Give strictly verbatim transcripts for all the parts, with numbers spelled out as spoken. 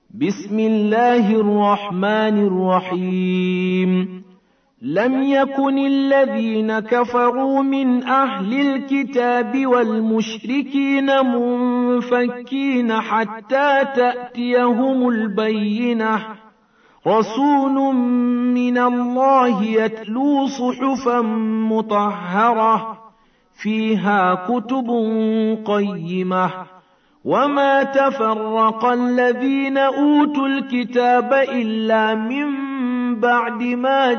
بسم الله الرحمن الرحيم لم يكن الذين كفروا من أهل الكتاب والمشركين منفكين حتى تأتيهم البينة رسول من الله يتلو صحفا مطهرة فيها كتب قيمة وما تفرق الذين أوتوا الكتاب إلا من بعد ما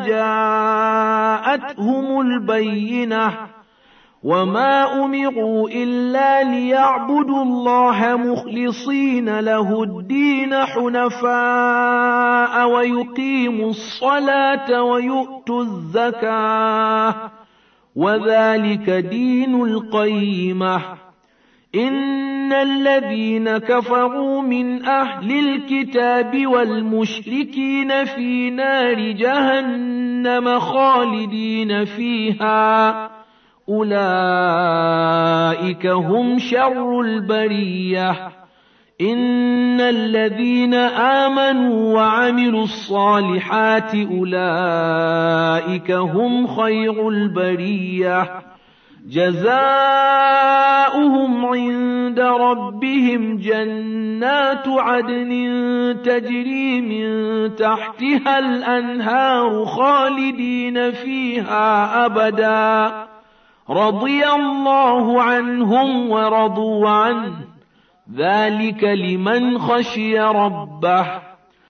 جاءتهم البينة وما أمروا إلا ليعبدوا الله مخلصين له الدين حنفاء ويقيموا الصلاة ويؤتوا الزكاة وذلك دين القيمة إن الذين كفروا من أهل الكتاب والمشركين في نار جهنم خالدين فيها أولئك هم شر البرية إن الذين آمنوا وعملوا الصالحات أولئك هم خير البرية جزاؤهم عند ربهم جنات عدن تجري من تحتها الأنهار خالدين فيها أبدا رضي الله عنهم ورضوا عنه ذلك لمن خشي ربه